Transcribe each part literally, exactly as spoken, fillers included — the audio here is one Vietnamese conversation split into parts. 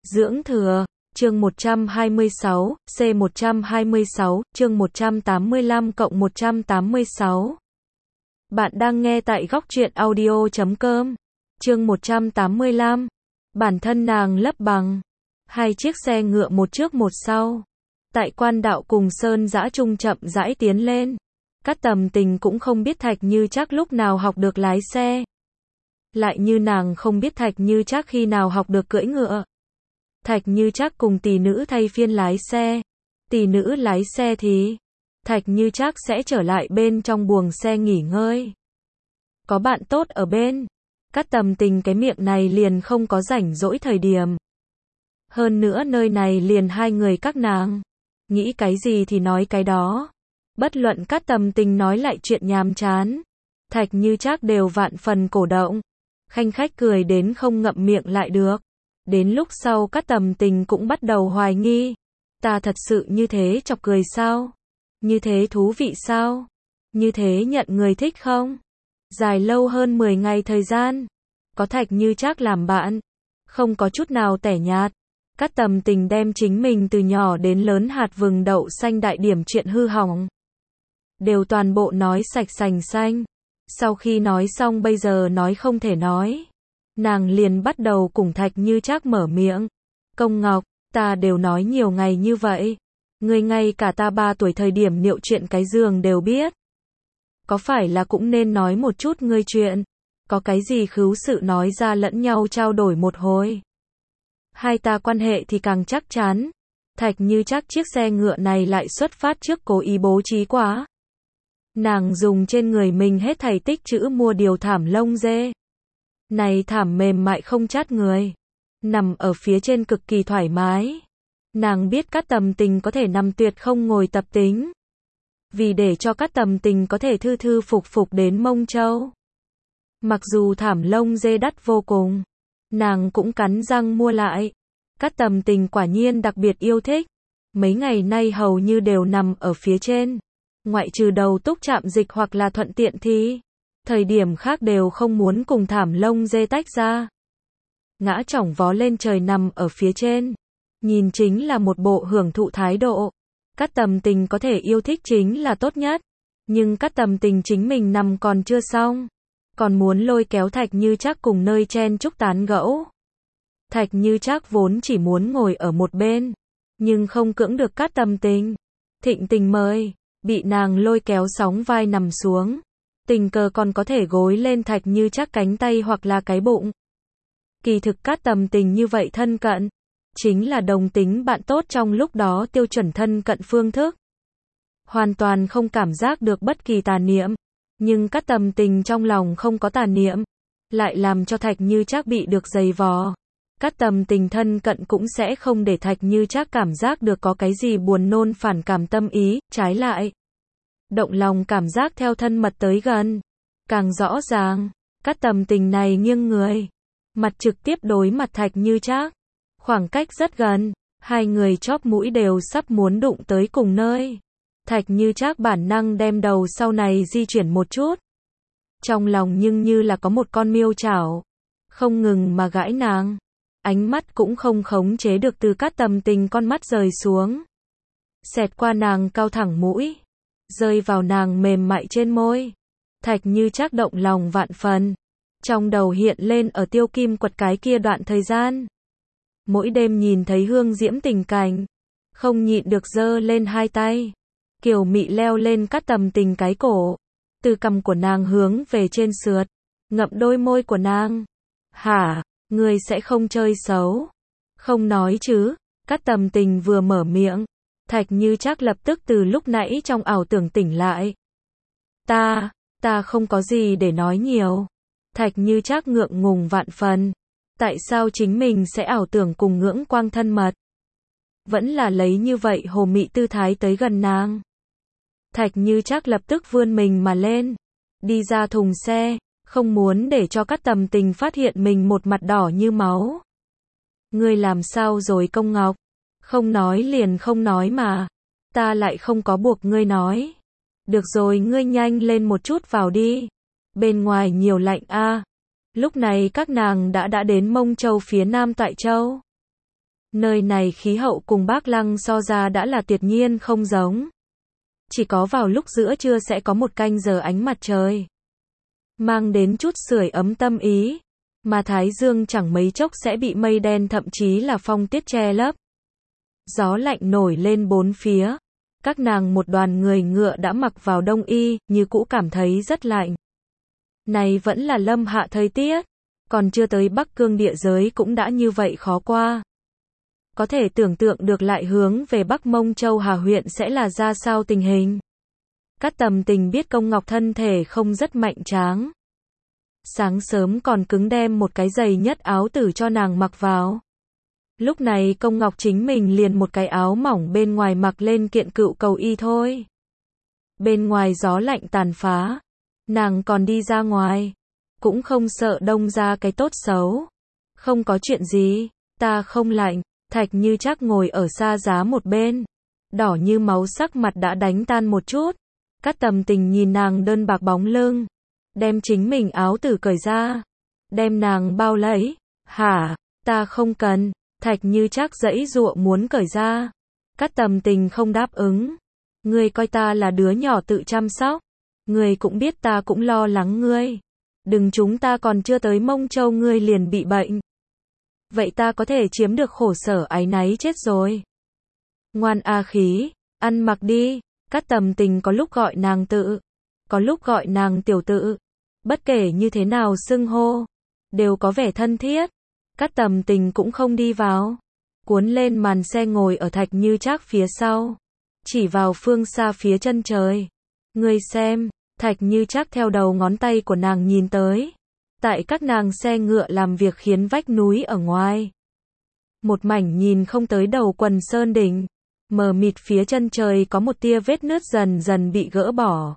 Dưỡng thừa, chương một trăm hai mươi sáu, C một trăm hai mươi sáu, chương một trăm tám mươi lăm cộng một trăm tám mươi sáu. Bạn đang nghe tại góc truyện audio chấm com. Chương một trăm tám mươi lăm. Bản thân nàng lấp bằng hai chiếc xe ngựa một trước một sau. Tại quan đạo cùng Sơn Dã Trung chậm rãi tiến lên. Cát Tầm Tình cũng không biết Thạch Như Trác lúc nào học được lái xe. Lại như nàng không biết Thạch Như Trác khi nào học được cưỡi ngựa. Thạch Như Trác cùng tỷ nữ thay phiên lái xe. Tỷ nữ lái xe thì Thạch Như Trác sẽ trở lại bên trong buồng xe nghỉ ngơi. Có bạn tốt ở bên. Cát Tầm Tình cái miệng này liền không có rảnh rỗi thời điểm. Hơn nữa nơi này liền hai người các nàng. Nghĩ cái gì thì nói cái đó. Bất luận Cát Tầm Tình nói lại chuyện nhàm chán, Thạch Như Trác đều vạn phần cổ động. Khanh khách cười đến không ngậm miệng lại được. Đến lúc sau Cát Tầm Tình cũng bắt đầu hoài nghi. Ta thật sự như thế chọc cười sao? Như thế thú vị sao? Như thế nhận người thích không? Dài lâu hơn mười ngày thời gian. Có Thạch Như Trác làm bạn. Không có chút nào tẻ nhạt. Cát Tầm Tình đem chính mình từ nhỏ đến lớn hạt vừng đậu xanh đại điểm chuyện hư hỏng. Đều toàn bộ nói sạch sành xanh. Sau khi nói xong bây giờ nói không thể nói. Nàng liền bắt đầu cùng Thạch Như Trác mở miệng. Công Ngọc, ta đều nói nhiều ngày như vậy. Ngươi ngay cả ta ba tuổi thời điểm niệu chuyện cái giường đều biết. Có phải là cũng nên nói một chút ngươi chuyện. Có cái gì khứu sự nói ra lẫn nhau trao đổi một hồi. Hai ta quan hệ thì càng chắc chắn. Thạch Như Trác chiếc xe ngựa này lại xuất phát trước cố ý bố trí quá. Nàng dùng trên người mình hết thảy tích trữ mua điều thảm lông dê. Này thảm mềm mại không chát người. Nằm ở phía trên cực kỳ thoải mái. Nàng biết Cát Tầm Tình có thể nằm tuyệt không ngồi tập tính. Vì để cho Cát Tầm Tình có thể thư thư phục phục đến Mông Châu. Mặc dù thảm lông dê đắt vô cùng. Nàng cũng cắn răng mua lại. Cát Tầm Tình quả nhiên đặc biệt yêu thích. Mấy ngày nay hầu như đều nằm ở phía trên. Ngoại trừ đầu túc chạm dịch hoặc là thuận tiện thì thời điểm khác đều không muốn cùng thảm lông dê tách ra. Ngã chỏng vó lên trời nằm ở phía trên. Nhìn chính là một bộ hưởng thụ thái độ. Cát Tầm Tình có thể yêu thích chính là tốt nhất. Nhưng Cát Tầm Tình chính mình nằm còn chưa xong. Còn muốn lôi kéo Thạch Như Trác cùng nơi chen chúc tán gẫu. Thạch Như Trác vốn chỉ muốn ngồi ở một bên. Nhưng không cưỡng được Cát Tầm Tình. Thịnh tình mời. Bị nàng lôi kéo sóng vai nằm xuống. Tình cờ còn có thể gối lên Thạch Như Trác cánh tay hoặc là cái bụng. Kỳ thực Cát Tầm Tình như vậy thân cận. Chính là đồng tính bạn tốt trong lúc đó tiêu chuẩn thân cận phương thức. Hoàn toàn không cảm giác được bất kỳ tà niệm. Nhưng Cát Tầm Tình trong lòng không có tà niệm. Lại làm cho Thạch Như Trác bị được giày vò. Cát Tầm Tình thân cận cũng sẽ không để Thạch Như Trác cảm giác được có cái gì buồn nôn phản cảm tâm ý, trái lại. Động lòng cảm giác theo thân mật tới gần. Càng rõ ràng, Cát Tầm Tình này nghiêng người. Mặt trực tiếp đối mặt Thạch Như Trác. Khoảng cách rất gần, hai người chóp mũi đều sắp muốn đụng tới cùng nơi. Thạch Như Trác bản năng đem đầu sau này di chuyển một chút. Trong lòng nhưng như là có một con miêu chảo. Không ngừng mà gãi nàng. Ánh mắt cũng không khống chế được từ Cát Tầm Tình con mắt rời xuống. Xẹt qua nàng cao thẳng mũi. Rơi vào nàng mềm mại trên môi. Thạch Như Trác động lòng vạn phần. Trong đầu hiện lên ở Tiêu Kim Quật cái kia đoạn thời gian. Mỗi đêm nhìn thấy hương diễm tình cảnh. Không nhịn được giơ lên hai tay. Kiều mị leo lên Cát Tầm Tình cái cổ. Từ cằm của nàng hướng về trên sượt. Ngậm đôi môi của nàng. Hả, ngươi sẽ không chơi xấu. Không nói chứ. Cát Tầm Tình vừa mở miệng. Thạch Như Trác lập tức từ lúc nãy trong ảo tưởng tỉnh lại. Ta, ta không có gì để nói nhiều. Thạch Như Trác ngượng ngùng vạn phần. Tại sao chính mình sẽ ảo tưởng cùng Ngưỡng Quang thân mật? Vẫn là lấy như vậy hồ mị tư thái tới gần nàng. Thạch Như Trác lập tức vươn mình mà lên. Đi ra thùng xe. Không muốn để cho Cát Tầm Tình phát hiện mình một mặt đỏ như máu. Ngươi làm sao rồi Công Ngọc? Không nói liền không nói mà. Ta lại không có buộc ngươi nói. Được rồi ngươi nhanh lên một chút vào đi. Bên ngoài nhiều lạnh a. À. Lúc này các nàng đã đã đến Mông Châu phía Nam Toại Châu. Nơi này khí hậu cùng Bác Lăng so ra đã là tuyệt nhiên không giống. Chỉ có vào lúc giữa trưa sẽ có một canh giờ ánh mặt trời, mang đến chút sưởi ấm tâm ý, mà thái dương chẳng mấy chốc sẽ bị mây đen thậm chí là phong tuyết che lấp. Gió lạnh nổi lên bốn phía, các nàng một đoàn người ngựa đã mặc vào đông y, như cũ cảm thấy rất lạnh. Này vẫn là lâm hạ thời tiết, còn chưa tới Bắc Cương địa giới cũng đã như vậy khó qua. Có thể tưởng tượng được lại hướng về Bắc Mông Châu Hà huyện sẽ là ra sao tình hình. Cát Tầm Tình biết Công Ngọc thân thể không rất mạnh tráng. Sáng sớm còn cứng đem một cái giày nhất áo tử cho nàng mặc vào. Lúc này Công Ngọc chính mình liền một cái áo mỏng bên ngoài mặc lên kiện cựu cầu y thôi. Bên ngoài gió lạnh tàn phá, nàng còn đi ra ngoài, cũng không sợ đông ra cái tốt xấu. Không có chuyện gì, ta không lạnh. Thạch Như Trác ngồi ở xa giá một bên, đỏ như máu sắc mặt đã đánh tan một chút. Cát Tầm Tình nhìn nàng đơn bạc bóng lưng, đem chính mình áo tử cởi ra, đem nàng bao lấy. Hả, ta không cần. Thạch Như Trác giãy giụa muốn cởi ra. Cát Tầm Tình không đáp ứng. Ngươi coi ta là đứa nhỏ tự chăm sóc, ngươi cũng biết ta cũng lo lắng ngươi. Đừng chúng ta còn chưa tới Mông Châu ngươi liền bị bệnh. Vậy ta có thể chiếm được khổ sở áy náy chết rồi. Ngoan a khí, ăn mặc đi. Cát Tầm Tình có lúc gọi nàng tự, có lúc gọi nàng tiểu tự. Bất kể như thế nào xưng hô, đều có vẻ thân thiết. Cát Tầm Tình cũng không đi vào, cuốn lên màn xe ngồi ở Thạch Như Trác phía sau, chỉ vào phương xa phía chân trời. Ngươi xem. Thạch Như Trác theo đầu ngón tay của nàng nhìn tới. Tại các nàng xe ngựa làm việc khiến vách núi ở ngoài, một mảnh nhìn không tới đầu quần sơn đỉnh, mờ mịt phía chân trời có một tia vết nứt dần dần bị gỡ bỏ.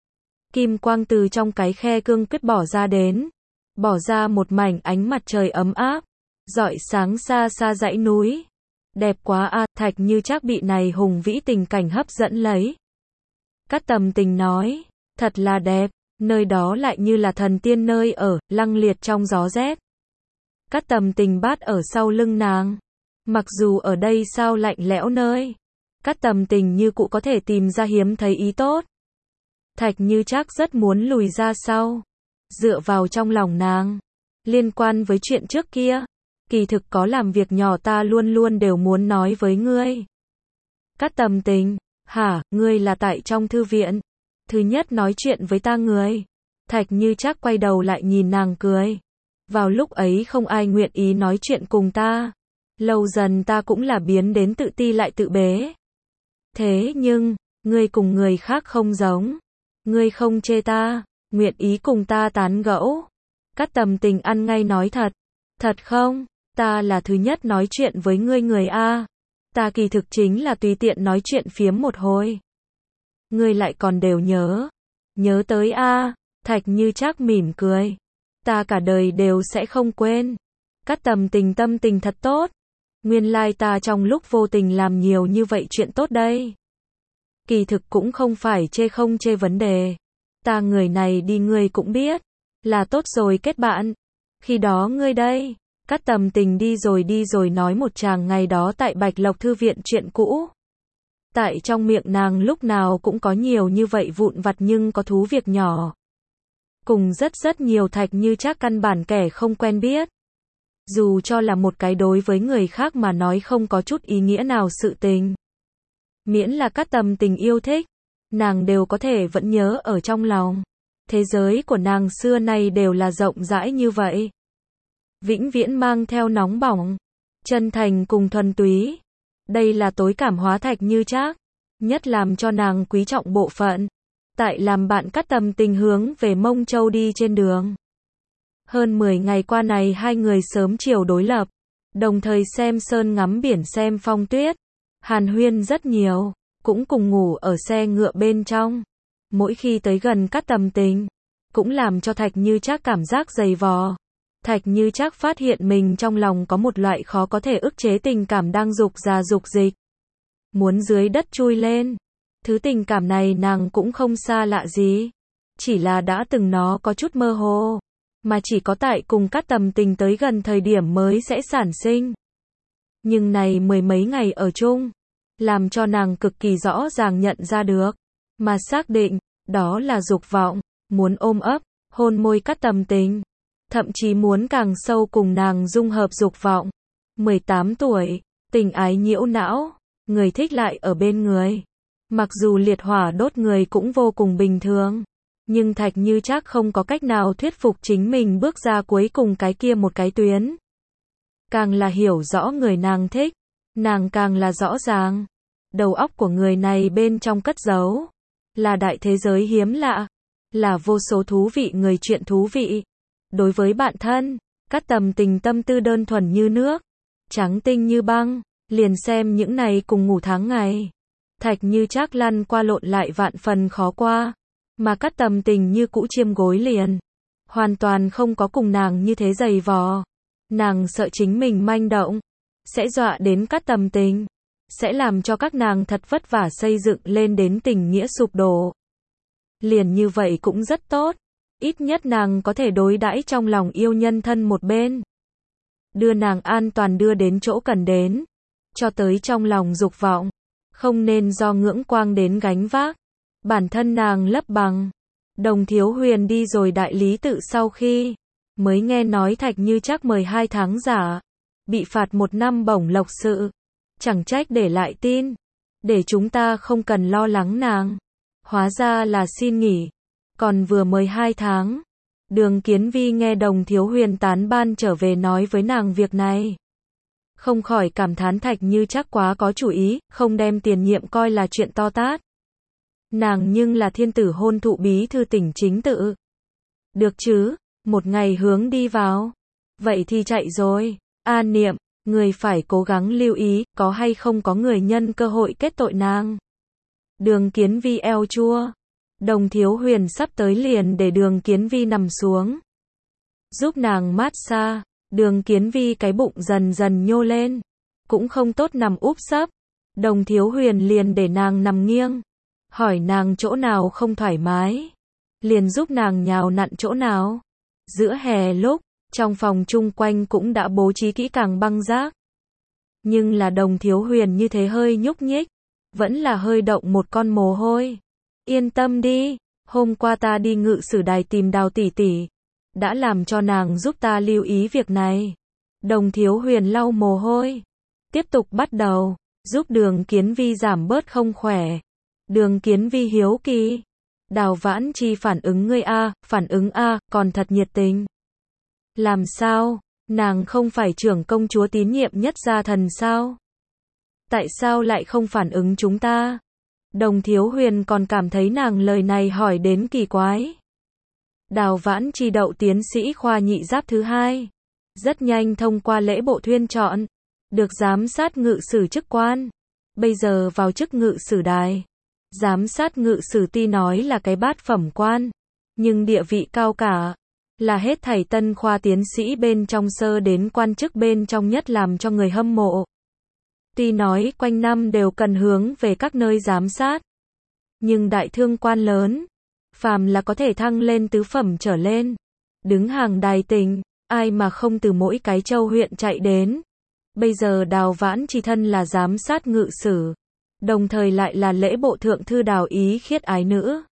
Kim quang từ trong cái khe cương quyết bỏ ra đến, bỏ ra một mảnh ánh mặt trời ấm áp, rọi sáng xa xa dãy núi. Đẹp quá a. Thạch Như Trác bị này hùng vĩ tình cảnh hấp dẫn lấy. Cát Tầm Tình nói, thật là đẹp. Nơi đó lại như là thần tiên nơi ở, lăng liệt trong gió rét. Cát Tầm Tình bát ở sau lưng nàng. Mặc dù ở đây sao lạnh lẽo nơi, Cát Tầm Tình như cụ có thể tìm ra hiếm thấy ý tốt. Thạch Như Trác rất muốn lùi ra sau, dựa vào trong lòng nàng. Liên quan với chuyện trước kia, kỳ thực có làm việc nhỏ ta luôn luôn đều muốn nói với ngươi. Cát Tầm Tình, hả, ngươi là tại trong thư viện thứ nhất nói chuyện với ta người. Thạch Như Trác quay đầu lại nhìn nàng cười. Vào lúc ấy không ai nguyện ý nói chuyện cùng ta. Lâu dần ta cũng là biến đến tự ti lại tự bế. Thế nhưng, ngươi cùng người khác không giống. Ngươi không chê ta, nguyện ý cùng ta tán gẫu. Cát Tầm Tình ăn ngay nói thật. Thật không, ta là thứ nhất nói chuyện với ngươi người a. Ta kỳ thực chính là tùy tiện nói chuyện phiếm một hồi. Ngươi lại còn đều nhớ. Nhớ tới a. Thạch Như Trác mỉm cười. Ta cả đời đều sẽ không quên. Cát Tầm Tình tâm tình thật tốt. Nguyên lai ta trong lúc vô tình làm nhiều như vậy chuyện tốt đây. Kỳ thực cũng không phải chê không chê vấn đề. Ta người này đi ngươi cũng biết. Là tốt rồi kết bạn. Khi đó ngươi đây. Cát Tầm Tình đi rồi đi rồi nói một tràng ngày đó tại Bạch Lộc Thư viện chuyện cũ. Tại trong miệng nàng lúc nào cũng có nhiều như vậy vụn vặt nhưng có thú việc nhỏ. Cùng rất rất nhiều Thạch Như Trác căn bản kẻ không quen biết. Dù cho là một cái đối với người khác mà nói không có chút ý nghĩa nào sự tình. Miễn là Cát Tầm Tình yêu thích, nàng đều có thể vẫn nhớ ở trong lòng. Thế giới của nàng xưa nay đều là rộng rãi như vậy. Vĩnh viễn mang theo nóng bỏng, chân thành cùng thuần túy. Đây là tối cảm hóa Thạch Như Trác, nhất làm cho nàng quý trọng bộ phận. Tại làm bạn Cát Tầm Tình hướng về Mông Châu đi trên đường. Hơn mười ngày qua này hai người sớm chiều đối lập, đồng thời xem sơn ngắm biển xem phong tuyết, hàn huyên rất nhiều, cũng cùng ngủ ở xe ngựa bên trong. Mỗi khi tới gần Cát Tầm Tình, cũng làm cho Thạch Như Trác cảm giác dày vò. Thạch Như Trác phát hiện mình trong lòng có một loại khó có thể ức chế tình cảm đang dục ra dục dịch, muốn dưới đất chui lên. Thứ tình cảm này nàng cũng không xa lạ gì, chỉ là đã từng nó có chút mơ hồ, mà chỉ có tại cùng Cát Tầm Tình tới gần thời điểm mới sẽ sản sinh. Nhưng này mười mấy ngày ở chung, làm cho nàng cực kỳ rõ ràng nhận ra được, mà xác định, đó là dục vọng, muốn ôm ấp, hôn môi Cát Tầm Tình, thậm chí muốn càng sâu cùng nàng dung hợp dục vọng. mười tám tuổi, tình ái nhiễu não, người thích lại ở bên người. Mặc dù liệt hỏa đốt người cũng vô cùng bình thường, nhưng Thạch Như Trác không có cách nào thuyết phục chính mình bước ra cuối cùng cái kia một cái tuyến. Càng là hiểu rõ người nàng thích, nàng càng là rõ ràng, đầu óc của người này bên trong cất giấu, là đại thế giới hiếm lạ, là vô số thú vị người chuyện thú vị. Đối với bạn thân, Cát Tầm Tình tâm tư đơn thuần như nước, trắng tinh như băng, liền xem những này cùng ngủ tháng ngày. Thạch Như Trác lăn qua lộn lại vạn phần khó qua, mà Cát Tầm Tình như cũ chiêm gối liền, hoàn toàn không có cùng nàng như thế giày vò. Nàng sợ chính mình manh động, sẽ dọa đến Cát Tầm Tình, sẽ làm cho các nàng thật vất vả xây dựng lên đến tình nghĩa sụp đổ. Liền như vậy cũng rất tốt, ít nhất nàng có thể đối đãi trong lòng yêu nhân thân một bên, đưa nàng an toàn đưa đến chỗ cần đến, cho tới trong lòng dục vọng, không nên do ngưỡng quang đến gánh vác, bản thân nàng lấp bằng. Đồng Thiếu Huyền đi rồi đại lý tự sau khi, mới nghe nói Thạch Như Trác mời hai tháng giả, bị phạt một năm bổng lộc sự, chẳng trách để lại tin, để chúng ta không cần lo lắng nàng, hóa ra là xin nghỉ, còn vừa mời hai tháng. Đường Kiến Vi nghe Đồng Thiếu Huyền tán ban trở về nói với nàng việc này, không khỏi cảm thán Thạch Như Trác quá có chủ ý, không đem tiền nhiệm coi là chuyện to tát. Nàng nhưng là thiên tử hôn thụ bí thư tỉnh chính tự. Được chứ, một ngày hướng đi vào. Vậy thì chạy rồi. A Niệm, người phải cố gắng lưu ý, có hay không có người nhân cơ hội kết tội nàng. Đường Kiến Vi eo chua. Đồng Thiếu Huyền sắp tới liền để Đường Kiến Vi nằm xuống, giúp nàng mát xa. Đường Kiến Vi cái bụng dần dần nhô lên, cũng không tốt nằm úp sấp. Đồng Thiếu Huyền liền để nàng nằm nghiêng, hỏi nàng chỗ nào không thoải mái, liền giúp nàng nhào nặn chỗ nào. Giữa hè lúc, trong phòng chung quanh cũng đã bố trí kỹ càng băng rác. Nhưng là Đồng Thiếu Huyền như thế hơi nhúc nhích, vẫn là hơi động một con mồ hôi. Yên tâm đi, hôm qua ta đi ngự sử đài tìm Đào tỷ tỷ, đã làm cho nàng giúp ta lưu ý việc này. Đồng Thiếu Huyền lau mồ hôi, tiếp tục bắt đầu, giúp Đường Kiến Vi giảm bớt không khỏe. Đường Kiến Vi hiếu kỳ, Đào Vãn Chi phản ứng ngươi a, phản ứng a, còn thật nhiệt tình. Làm sao, nàng không phải trưởng công chúa tín nhiệm nhất gia thần sao? Tại sao lại không phản ứng chúng ta? Đồng Thiếu Huyền còn cảm thấy nàng lời này hỏi đến kỳ quái. Đào Vãn Chi đậu tiến sĩ khoa nhị giáp thứ hai, rất nhanh thông qua lễ bộ thuyên chọn, được giám sát ngự sử chức quan. Bây giờ vào chức ngự sử đài. Giám sát ngự sử ti nói là cái bát phẩm quan, nhưng địa vị cao cả, là hết thảy tân khoa tiến sĩ bên trong sơ đến quan chức bên trong nhất làm cho người hâm mộ. Tuy nói quanh năm đều cần hướng về các nơi giám sát, nhưng đại thương quan lớn, phàm là có thể thăng lên tứ phẩm trở lên, đứng hàng đài tỉnh, ai mà không từ mỗi cái châu huyện chạy đến. Bây giờ Đào Vãn Chi thân là giám sát ngự sử, đồng thời lại là lễ bộ thượng thư Đào Ý Khiết ái nữ.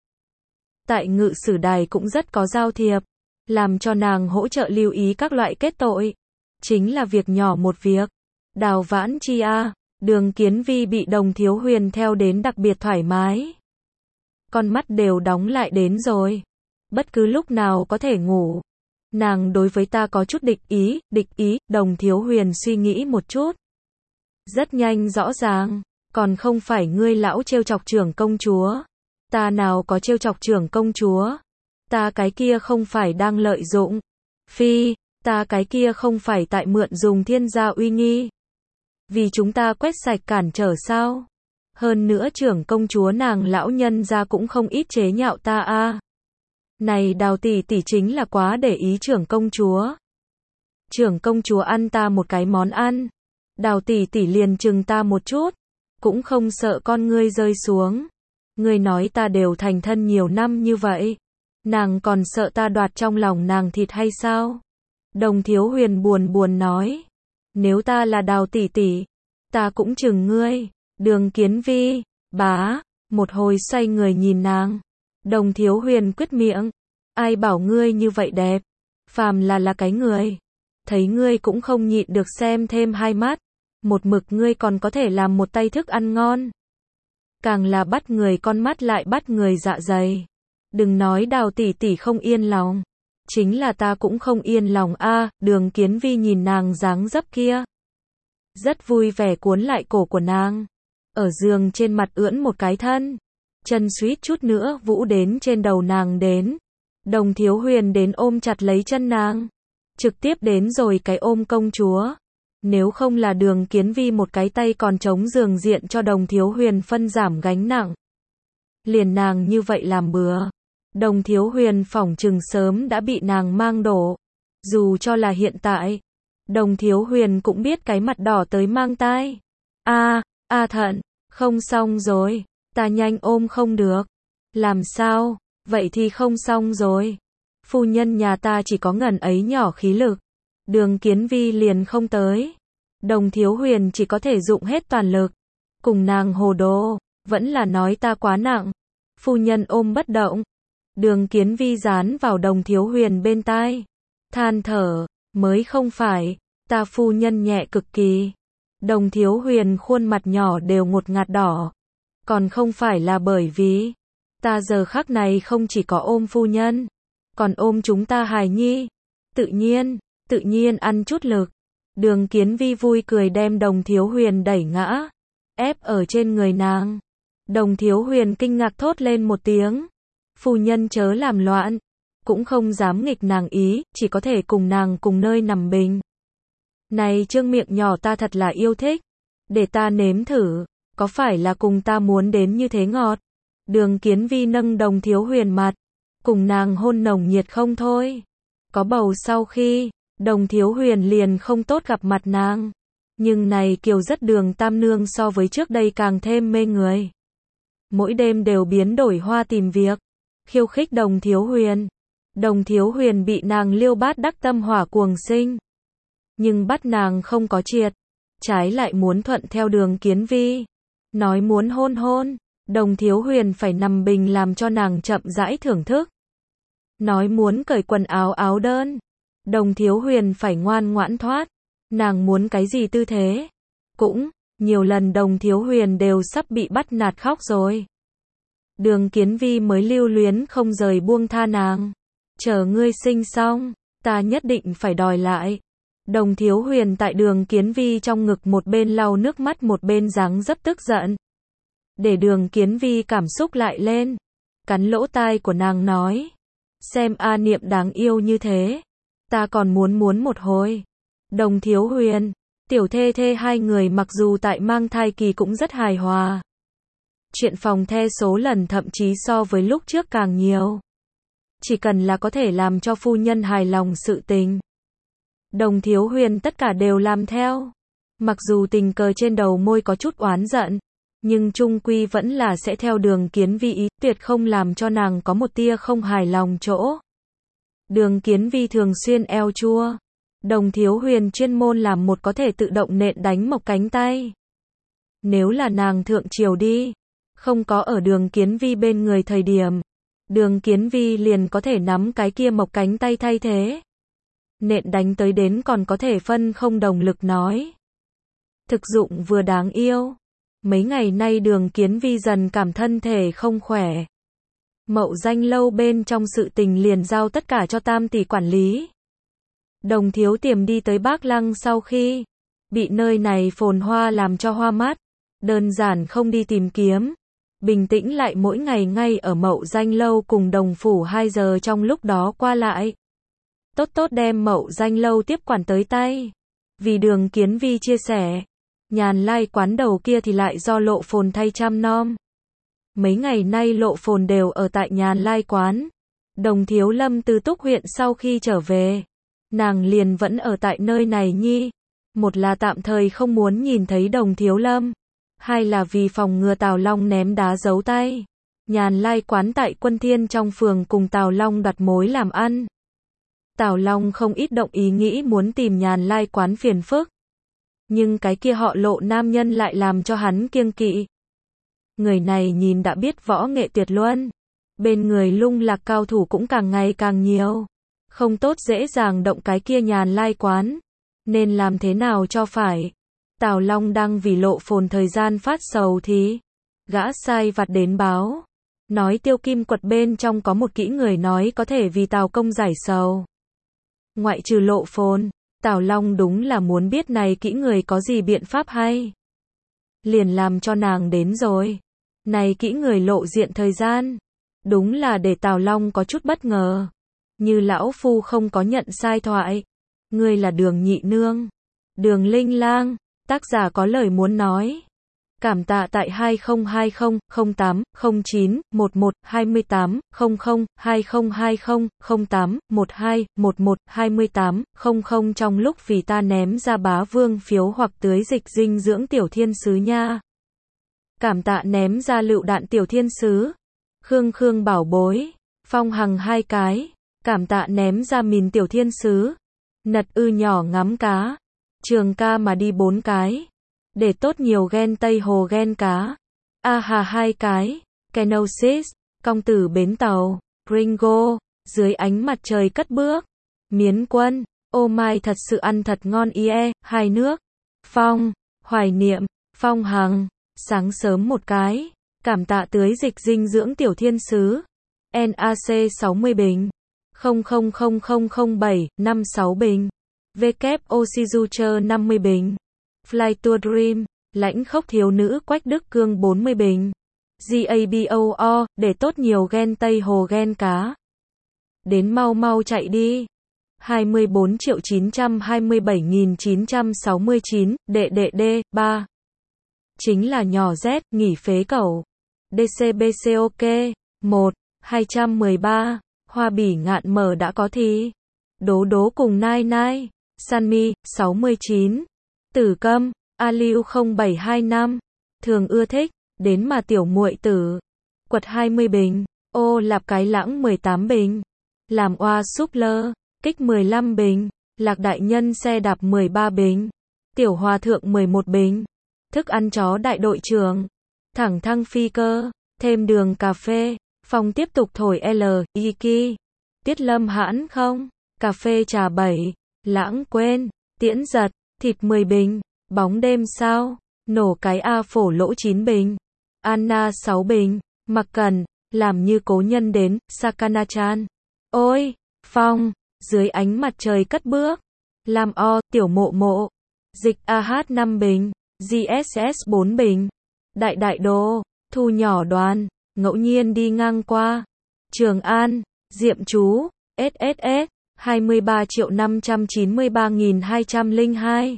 Tại ngự sử đài cũng rất có giao thiệp, làm cho nàng hỗ trợ lưu ý các loại kết tội. Chính là việc nhỏ một việc. Đào Vãn Chi a, Đường Kiến Vi bị Đồng Thiếu Huyền theo đến đặc biệt thoải mái. Con mắt đều đóng lại đến rồi. Bất cứ lúc nào có thể ngủ. Nàng đối với ta có chút địch ý, địch ý, Đồng Thiếu Huyền suy nghĩ một chút. Rất nhanh rõ ràng, còn không phải ngươi lão trêu chọc trưởng công chúa. Ta nào có trêu chọc trưởng công chúa. Ta cái kia không phải đang lợi dụng. Phi, ta cái kia không phải tại mượn dùng thiên gia uy nghi. Vì chúng ta quét sạch cản trở sao? Hơn nữa trưởng công chúa nàng lão nhân gia cũng không ít chế nhạo ta a. Này Đào tỷ tỷ chính là quá để ý trưởng công chúa. Trưởng công chúa ăn ta một cái món ăn, Đào tỷ tỷ liền chừng ta một chút, cũng không sợ con ngươi rơi xuống. Ngươi nói ta đều thành thân nhiều năm như vậy, nàng còn sợ ta đoạt trong lòng nàng thịt hay sao? Đồng Thiếu Huyền buồn buồn nói. Nếu ta là Đào tỷ tỷ, ta cũng chừng ngươi. Đường Kiến Vi, bá, một hồi xoay người nhìn nàng. Đồng Thiếu Huyền quyết miệng, ai bảo ngươi như vậy đẹp, phàm là là cái người, thấy ngươi cũng không nhịn được xem thêm hai mắt, một mực ngươi còn có thể làm một tay thức ăn ngon. Càng là bắt người con mắt lại bắt người dạ dày. Đừng nói Đào tỷ tỷ không yên lòng, chính là ta cũng không yên lòng a. À, Đường Kiến Vi nhìn nàng dáng dấp kia, rất vui vẻ cuốn lại cổ của nàng, ở giường trên mặt ưỡn một cái thân, chân suýt chút nữa vũ đến trên đầu nàng đến. Đồng Thiếu Huyền đến ôm chặt lấy chân nàng, trực tiếp đến rồi cái ôm công chúa. Nếu không là Đường Kiến Vi một cái tay còn chống giường diện cho Đồng Thiếu Huyền phân giảm gánh nặng, liền nàng như vậy làm bừa, Đồng Thiếu Huyền phỏng chừng sớm đã bị nàng mang đổ. Dù cho là hiện tại, Đồng Thiếu Huyền cũng biết cái mặt đỏ tới mang tai. A, a thận, không xong rồi, ta nhanh ôm không được. Làm sao? Vậy thì không xong rồi. Phu nhân nhà ta chỉ có ngần ấy nhỏ khí lực, Đường Kiến Vi liền không tới. Đồng Thiếu Huyền chỉ có thể dụng hết toàn lực, cùng nàng hồ đồ, vẫn là nói ta quá nặng. Phu nhân ôm bất động. Đường Kiến Vi dán vào Đồng Thiếu Huyền bên tai, than thở, mới không phải, ta phu nhân nhẹ cực kỳ. Đồng Thiếu Huyền khuôn mặt nhỏ đều ngột ngạt đỏ, còn không phải là bởi vì ta giờ khắc này không chỉ có ôm phu nhân, còn ôm chúng ta hài nhi. Tự nhiên, tự nhiên ăn chút lực. Đường Kiến Vi vui cười đem Đồng Thiếu Huyền đẩy ngã, ép ở trên người nàng. Đồng Thiếu Huyền kinh ngạc thốt lên một tiếng. Phu nhân chớ làm loạn, cũng không dám nghịch nàng ý, chỉ có thể cùng nàng cùng nơi nằm bình. Này trương miệng nhỏ ta thật là yêu thích, để ta nếm thử, có phải là cùng ta muốn đến như thế ngọt? Đường Kiến Vi nâng Đồng Thiếu Huyền mặt, cùng nàng hôn nồng nhiệt không thôi. Có bầu sau khi, Đồng Thiếu Huyền liền không tốt gặp mặt nàng. Nhưng này Kiều rất Đường Tam Nương so với trước đây càng thêm mê người. Mỗi đêm đều biến đổi hoa tìm việc, khiêu khích Đồng Thiếu Huyền. Đồng Thiếu Huyền bị nàng liêu bát đắc tâm hỏa cuồng sinh. Nhưng bắt nàng không có triệt, trái lại muốn thuận theo Đường Kiến Vi. Nói muốn hôn hôn, Đồng Thiếu Huyền phải nằm bình làm cho nàng chậm rãi thưởng thức. Nói muốn cởi quần áo áo đơn, Đồng Thiếu Huyền phải ngoan ngoãn thoát. Nàng muốn cái gì tư thế? Cũng, nhiều lần Đồng Thiếu Huyền đều sắp bị bắt nạt khóc rồi. Đường Kiến Vi mới lưu luyến không rời buông tha nàng. Chờ ngươi sinh xong, ta nhất định phải đòi lại. Đồng Thiếu Huyền tại Đường Kiến Vi trong ngực một bên lau nước mắt một bên dáng dấp tức giận. Để Đường Kiến Vi cảm xúc lại lên, cắn lỗ tai của nàng nói. Xem A Niệm đáng yêu như thế, ta còn muốn muốn một hồi. Đồng Thiếu Huyền, tiểu thê thê hai người mặc dù tại mang thai kỳ cũng rất hài hòa. Chuyện phòng the số lần thậm chí so với lúc trước càng nhiều. Chỉ cần là có thể làm cho phu nhân hài lòng sự tình, Đồng Thiếu Huyền tất cả đều làm theo. Mặc dù tình cờ trên đầu môi có chút oán giận, nhưng chung quy vẫn là sẽ theo Đường Kiến Vi ý, tuyệt không làm cho nàng có một tia không hài lòng chỗ. Đường Kiến Vi thường xuyên eo chua. Đồng Thiếu Huyền chuyên môn làm một có thể tự động nện đánh một cánh tay. Nếu là nàng thượng triều đi, không có ở Đường Kiến Vi bên người thời điểm, Đường Kiến Vi liền có thể nắm cái kia một cánh tay thay thế. Nện đánh tới đến còn có thể phân không đồng lực nói. Thực dụng vừa đáng yêu. Mấy ngày nay Đường Kiến Vi dần cảm thân thể không khỏe. Mậu Danh lâu bên trong sự tình liền giao tất cả cho Tam tỷ quản lý. Đồng Thiếu Tiềm đi tới Bác Lăng sau khi bị nơi này phồn hoa làm cho hoa mắt, đơn giản không đi tìm kiếm, bình tĩnh lại mỗi ngày ngay ở Mậu Danh lâu cùng Đồng phủ hai giờ trong lúc đó qua lại. Tốt tốt đem Mậu Danh lâu tiếp quản tới tay. Vì Đường Kiến Vi chia sẻ, Nhàn Lai quán đầu kia thì lại do Lộ Phồn thay chăm nom. Mấy ngày nay Lộ Phồn đều ở tại Nhàn Lai quán. Đồng Thiếu Lâm từ Túc huyện sau khi trở về, nàng liền vẫn ở tại nơi này nhi. Một là tạm thời không muốn nhìn thấy Đồng Thiếu Lâm, hai là vì phòng ngừa Tào Long ném đá giấu tay. Nhàn Lai quán tại Quân Thiên trong phường cùng Tào Long đoạt mối làm ăn. Tào Long không ít động ý nghĩ muốn tìm Nhàn Lai quán phiền phức, Nhưng cái kia họ Lộ nam nhân lại làm cho hắn kiêng kỵ. Người này nhìn đã biết võ nghệ tuyệt luân. Bên người Lung Lạc cao thủ cũng càng ngày càng nhiều. Không tốt dễ dàng động cái kia Nhàn Lai quán. Nên làm thế nào cho phải. Tào Long đang vì Lộ Phồn thời gian phát sầu thì gã sai vặt đến báo. Nói Tiêu Kim Quật bên trong có một kỹ người nói có thể vì Tào công giải sầu. Ngoại trừ Lộ Phồn, Tào Long đúng là muốn biết này kỹ người có gì biện pháp hay. Liền làm cho nàng đến rồi. Này kỹ người lộ diện thời gian. Đúng là để Tào Long có chút bất ngờ. Như lão phu không có nhận sai thoại. Ngươi là Đường nhị nương. Đường Linh Lang. Tác giả có lời muốn nói. Cảm tạ tại hai không hai không không tám không chín một một hai tám không không hai không hai không không tám một hai một một hai tám không không trong lúc vì ta ném ra bá vương phiếu hoặc tưới dịch dinh dưỡng tiểu thiên sứ nha. Cảm tạ ném ra lựu đạn tiểu thiên sứ. Khương Khương bảo bối. Phong Hằng hai cái. Cảm tạ ném ra mìn tiểu thiên sứ. Nật ư nhỏ ngắm cá. Trường ca mà đi bốn cái. Để tốt nhiều ghen Tây Hồ ghen cá. A hà hai cái. Kenosis. Công tử bến tàu. Ringo. Dưới ánh mặt trời cất bước. Miến Quân. Ô mai thật sự ăn thật ngon ie. Hai nước. Phong. Hoài Niệm. Phong Hằng. Sáng sớm một cái. Cảm tạ tưới dịch dinh dưỡng tiểu thiên sứ. en a xê sáu mươi bình. không không không không không bảy năm sáu bình. vê kép o Sizucher năm mươi bình. Fly Tour Dream. Lãnh khốc thiếu nữ Quách Đức Cương bốn mươi bình. GABOO. Để tốt nhiều ghen Tây Hồ ghen cá. Đến mau mau chạy đi. hai mươi bốn triệu chín trăm hai mươi bảy nghìn chín trăm sáu mươi chín. Đệ đệ đê. ba. Chính là nhỏ Z. Nghỉ phế cẩu. đê xê bê xê ok. một. hai trăm mười ba. Hoa bỉ ngạn mở đã có thi. Đố đố cùng nai nai. Sanmi. sáu mươi chín. Tử Câm. Aliu không bảy hai năm. Thường ưa thích. Đến mà tiểu muội tử. Quật hai mươi bình. Ô lạp cái lãng mười tám bình. Làm oa súp lơ. Kích mười lăm bình. Lạc đại nhân xe đạp mười ba bình. Tiểu hòa thượng mười một bình. Thức ăn chó đại đội trưởng. Thẳng thăng phi cơ. Thêm đường cà phê. Phong tiếp tục thổi L, Iki. Tiết Lâm hãn không. Cà phê trà bảy. Lãng quên. Tiễn giật. Thịt mười bình. Bóng đêm sao. Nổ cái A phổ lỗ chín bình. Anna sáu bình. Mặc cần. Làm như cố nhân đến. Sakana-chan. Ôi. Phong. Dưới ánh mặt trời cất bước. Làm o. Tiểu mộ mộ. Dịch a hát năm bình. giê ét ét bốn bình. Đại đại đô. Thu nhỏ đoàn. Ngẫu nhiên đi ngang qua. Trường An. Diệm chú. ét ét ét. hai mươi ba triệu năm trăm chín mươi ba nghìn hai trăm lẻ hai.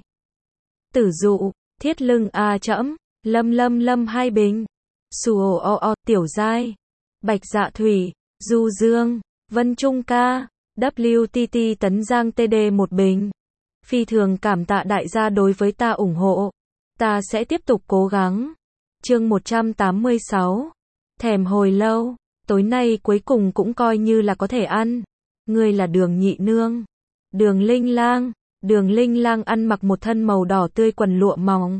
Tử dụ. Thiết lưng a trẫm. Lâm lâm lâm hai bình. Sùa o o. Tiểu giai. Bạch dạ thủy. Du dương. Vân Trung ca. vê kép tê Tấn Giang tê đê một bình. Phi thường cảm tạ đại gia đối với ta ủng hộ. Ta sẽ tiếp tục cố gắng. Chương một trăm tám mươi sáu. Thèm hồi lâu. Tối nay cuối cùng cũng coi như là có thể ăn. Ngươi là Đường nhị nương. Đường Linh Lang. Đường Linh Lang ăn mặc một thân màu đỏ tươi quần lụa mỏng.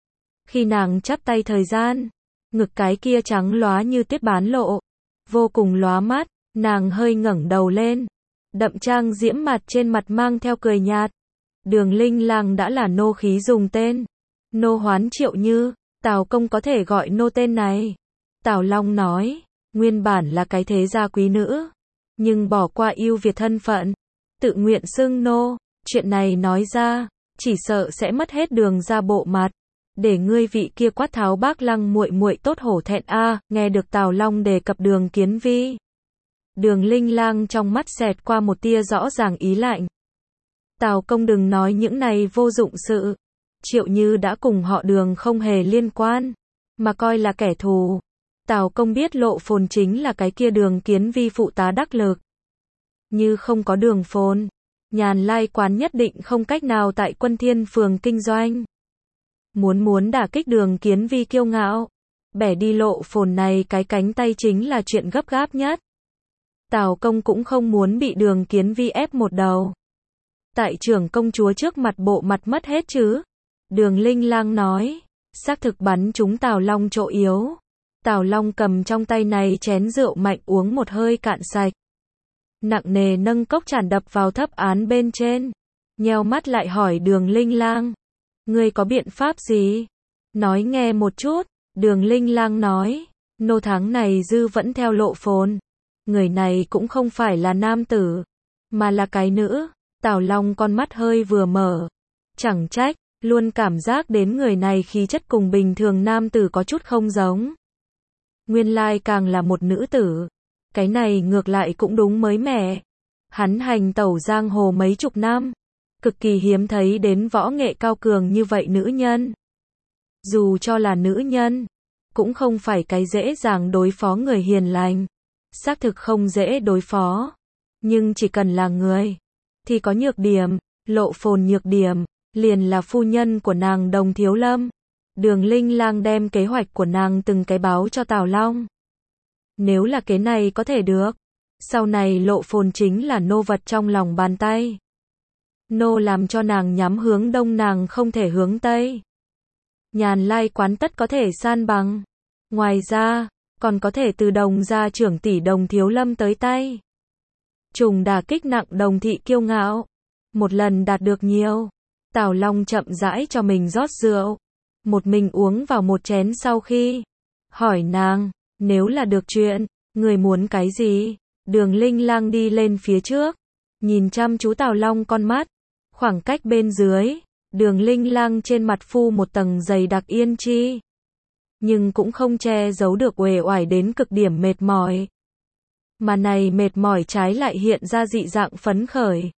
Khi nàng chắp tay thời gian, ngực cái kia trắng lóa như tuyết bán lộ. Vô cùng lóa mắt, nàng hơi ngẩng đầu lên. Đậm trang diễm mặt trên mặt mang theo cười nhạt. Đường Linh Lang đã là nô khí dùng tên. Nô Hoán Triệu Như, Tào công có thể gọi nô tên này. Tào Long nói, nguyên bản là cái thế gia quý nữ. Nhưng bỏ qua ưu việt thân phận. Tự nguyện xưng nô, chuyện này nói ra, chỉ sợ sẽ mất hết đường ra bộ mặt. Để ngươi vị kia quát tháo bác Lăng muội muội tốt hổ thẹn a. Nghe được Tào Long đề cập Đường Kiến Vi. Đường Linh Lang trong mắt xẹt qua một tia rõ ràng ý lạnh. Tào công đừng nói những này vô dụng sự. Triệu Như đã cùng họ Đường không hề liên quan, mà coi là kẻ thù. Tào công biết Lộ Phồn chính là cái kia Đường Kiến Vi phụ tá đắc lực. Như không có Đường Phồn, Nhàn Lai quán nhất định không cách nào tại Quân Thiên phường kinh doanh. Muốn muốn đả kích Đường Kiến Vi kiêu ngạo, bẻ đi Lộ Phồn này cái cánh tay chính là chuyện gấp gáp nhất. Tào công cũng không muốn bị Đường Kiến Vi ép một đầu. Tại trưởng công chúa trước mặt bộ mặt mất hết chứ. Đường Linh Lang nói, xác thực bắn trúng Tào Long chỗ yếu. Tào Long cầm trong tay này chén rượu mạnh uống một hơi cạn sạch. Nặng nề nâng cốc tràn đập vào thấp án bên trên. Nheo mắt lại hỏi Đường Linh Lang, ngươi có biện pháp gì? Nói nghe một chút. Đường Linh Lang nói, nô tháng này dư vẫn theo Lộ Phồn. Người này cũng không phải là nam tử, mà là cái nữ. Tào Long con mắt hơi vừa mở. Chẳng trách, luôn cảm giác đến người này khí chất cùng bình thường nam tử có chút không giống. Nguyên lai càng là một nữ tử. Cái này ngược lại cũng đúng mới mẻ. Hắn hành tẩu giang hồ mấy chục năm, cực kỳ hiếm thấy đến võ nghệ cao cường như vậy nữ nhân. Dù cho là nữ nhân, cũng không phải cái dễ dàng đối phó người hiền lành. Xác thực không dễ đối phó. Nhưng chỉ cần là người, thì có nhược điểm. Lộ Phồn nhược điểm, liền là phu nhân của nàng Đồng Thiếu Lâm. Đường Linh Lang đem kế hoạch của nàng từng cái báo cho Tào Long. Nếu là kế này có thể được, sau này Lộ Phồn chính là nô vật trong lòng bàn tay. Nô làm cho nàng nhắm hướng đông, nàng không thể hướng tây. Nhàn lai quán tất có thể san bằng. Ngoài ra, còn có thể từ Đồng gia trưởng tỷ Đồng Thiếu Lâm tới tay. Trùng đả kích nặng Đồng thị kiêu ngạo. Một lần đạt được nhiều. Tào Long chậm rãi cho mình rót rượu. Một mình uống vào một chén sau khi hỏi nàng, nếu là được chuyện, người muốn cái gì? Đường Linh Lang đi lên phía trước, nhìn chăm chú Tào Long con mắt. Khoảng cách bên dưới, Đường Linh Lang trên mặt phu một tầng dày đặc yên chi. Nhưng cũng không che giấu được uể oải đến cực điểm mệt mỏi. Mà này mệt mỏi trái lại hiện ra dị dạng phấn khởi.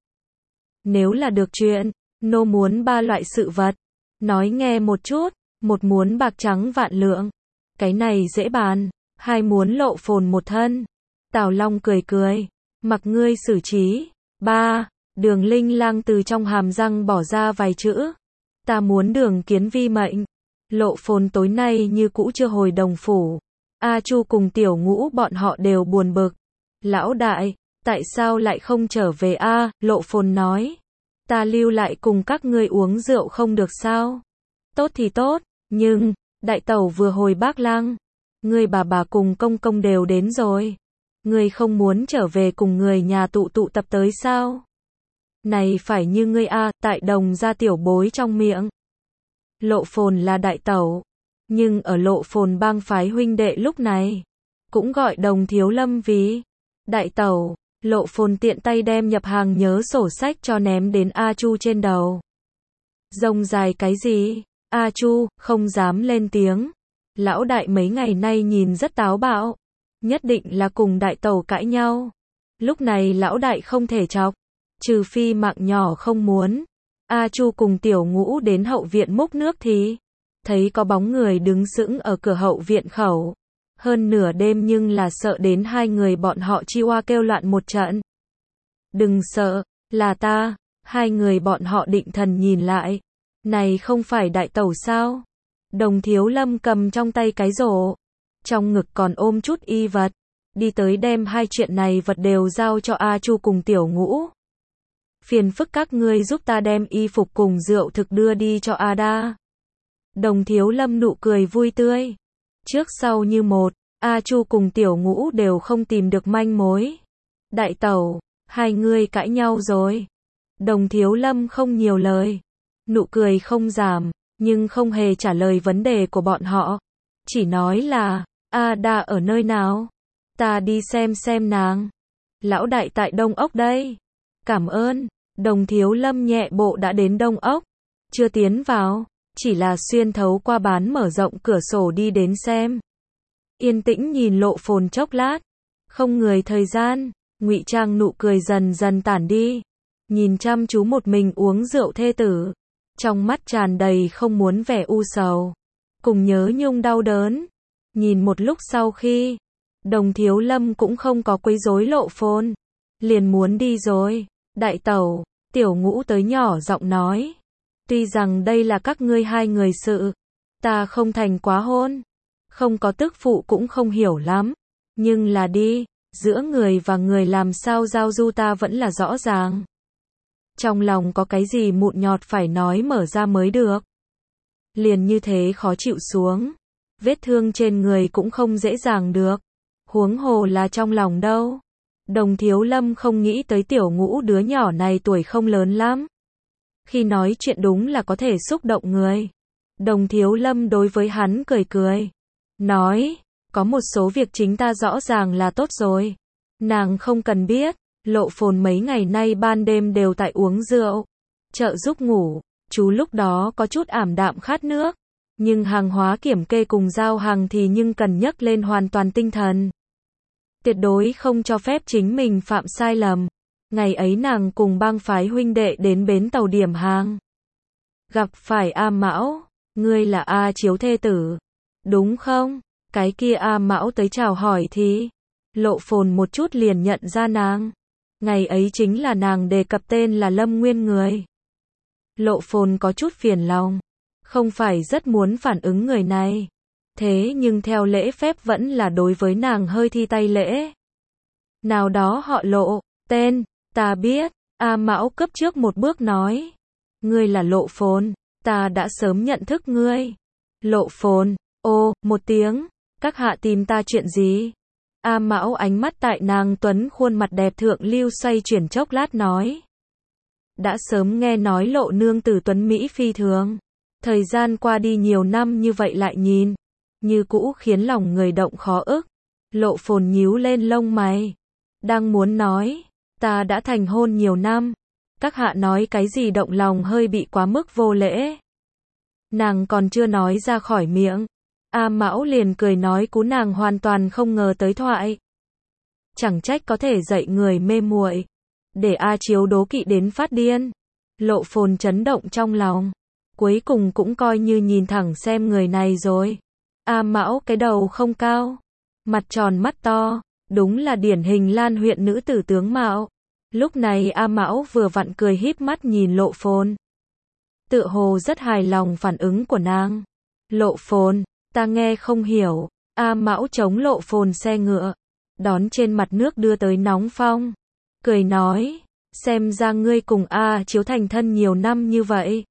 Nếu là được chuyện, nô muốn ba loại sự vật. Nói nghe một chút. Một muốn bạc trắng vạn lượng. Cái này dễ bàn. Hai muốn Lộ Phồn một thân. Tào Long cười cười. Mặc ngươi xử trí. Ba. Đường Linh Lang từ trong hàm răng bỏ ra vài chữ. Ta muốn Đường Kiến Vi mệnh. Lộ Phồn tối nay như cũ chưa hồi Đồng phủ. A Chu cùng Tiểu Ngũ bọn họ đều buồn bực. Lão đại, tại sao lại không trở về a? Lộ Phồn nói. Ta lưu lại cùng các ngươi uống rượu không được sao? Tốt thì tốt, nhưng, đại tẩu vừa hồi Bác Lăng. Ngươi bà bà cùng công công đều đến rồi. Ngươi không muốn trở về cùng người nhà tụ tụ tập tới sao? Này phải như ngươi a, tại Đồng gia tiểu bối trong miệng. Lộ Phồn là đại tẩu. Nhưng ở Lộ Phồn bang phái huynh đệ lúc này, cũng gọi Đồng Thiếu Lâm vì đại tẩu. Lộ Phồn tiện tay đem nhập hàng nhớ sổ sách cho ném đến A Chu trên đầu. Rông dài cái gì? A Chu không dám lên tiếng. Lão đại mấy ngày nay nhìn rất táo bạo. Nhất định là cùng đại tẩu cãi nhau. Lúc này lão đại không thể chọc. Trừ phi mạng nhỏ không muốn. A Chu cùng Tiểu Ngũ đến hậu viện múc nước thì thấy có bóng người đứng sững ở cửa hậu viện khẩu. Hơn nửa đêm nhưng là sợ đến hai người bọn họ chi oa kêu loạn một trận. Đừng sợ, là ta. Hai người bọn họ định thần nhìn lại. Này không phải đại tẩu sao? Đồng Thiếu Lâm cầm trong tay cái rổ. Trong ngực còn ôm chút y vật. Đi tới đem hai chuyện này vật đều giao cho A Chu cùng Tiểu Ngũ. Phiền phức các ngươi giúp ta đem y phục cùng rượu thực đưa đi cho A Đa. Đồng Thiếu Lâm nụ cười vui tươi. Trước sau như một, A Chu cùng Tiểu Ngũ đều không tìm được manh mối. Đại tẩu, hai người cãi nhau rồi. Đồng Thiếu Lâm không nhiều lời. Nụ cười không giảm, nhưng không hề trả lời vấn đề của bọn họ. Chỉ nói là, A Đa ở nơi nào? Ta đi xem xem nàng. Lão đại tại Đông Ốc đây. Cảm ơn. Đồng Thiếu Lâm nhẹ bộ đã đến Đông Ốc. Chưa tiến vào, chỉ là xuyên thấu qua bán mở rộng cửa sổ đi đến xem. Yên tĩnh nhìn Lộ Phồn chốc lát. Không người thời gian, ngụy trang nụ cười dần dần tản đi. Nhìn chăm chú một mình uống rượu thê tử. Trong mắt tràn đầy không muốn vẻ u sầu. Cùng nhớ nhung đau đớn. Nhìn một lúc sau khi, Đồng Thiếu Lâm cũng không có quấy rối Lộ Phồn. Liền muốn đi rồi. Đại tẩu, Tiểu Ngũ tới nhỏ giọng nói. Tuy rằng đây là các ngươi hai người sự. Ta không thành quá hôn. Không có tức phụ cũng không hiểu lắm. Nhưng là đi, giữa người và người làm sao giao du ta vẫn là rõ ràng. Trong lòng có cái gì mụn nhọt phải nói mở ra mới được. liền như thế khó chịu xuống. Vết thương trên người cũng không dễ dàng được. Huống hồ là trong lòng đâu. Đồng Thiếu Lâm không nghĩ tới Tiểu Ngũ đứa nhỏ này tuổi không lớn lắm. Khi nói chuyện đúng là có thể xúc động người. Đồng Thiếu Lâm đối với hắn cười cười. Nói, có một số việc chính ta rõ ràng là tốt rồi. Nàng không cần biết, Lộ Phồn mấy ngày nay ban đêm đều tại uống rượu. Trợ giúp ngủ, chú lúc đó có chút ảm đạm khát nước. Nhưng hàng hóa kiểm kê cùng giao hàng thì nhưng cần nhấc lên hoàn toàn tinh thần. Tuyệt đối không cho phép chính mình phạm sai lầm. Ngày ấy nàng cùng bang phái huynh đệ đến bến tàu điểm hàng. Gặp phải A Mão, ngươi là A Chiếu thê tử, đúng không? Cái kia A Mão tới chào hỏi thì, Lộ Phồn một chút liền nhận ra nàng. Ngày ấy chính là nàng đề cập tên là Lâm Nguyên người. Lộ Phồn có chút phiền lòng, không phải rất muốn phản ứng người này. Thế nhưng theo lễ phép vẫn là đối với nàng hơi thi tay lễ. Nào đó họ Lộ, tên, ta biết, A Mão cấp trước một bước nói. Ngươi là Lộ Phồn, ta đã sớm nhận thức ngươi. Lộ Phồn, ô, một tiếng, các hạ tìm ta chuyện gì? A Mão ánh mắt tại nàng tuấn khuôn mặt đẹp thượng lưu xoay chuyển chốc lát nói. Đã sớm nghe nói Lộ nương tử tuấn Mỹ phi thường. Thời gian qua đi nhiều năm như vậy lại nhìn. Như cũ khiến lòng người động khó ức. Lộ Phồn nhíu lên lông mày. Đang muốn nói, ta đã thành hôn nhiều năm. Các hạ nói cái gì động lòng hơi bị quá mức vô lễ. Nàng còn chưa nói ra khỏi miệng. A Mão liền cười nói cú nàng hoàn toàn không ngờ tới thoại. Chẳng trách có thể dạy người mê muội. Để A Chiếu đố kỵ đến phát điên. Lộ Phồn chấn động trong lòng. Cuối cùng cũng coi như nhìn thẳng xem người này rồi. A Mão cái đầu không cao. Mặt tròn mắt to. Đúng là điển hình Lan huyện nữ tử tướng mạo. Lúc này A Mão vừa vặn cười híp mắt nhìn Lộ Phồn. Tựa hồ rất hài lòng phản ứng của nàng. Lộ Phồn, ta nghe không hiểu. A Mão chống Lộ Phồn xe ngựa. Đón trên mặt nước đưa tới nóng phong. Cười nói, xem ra ngươi cùng A Chiếu thành thân nhiều năm như vậy.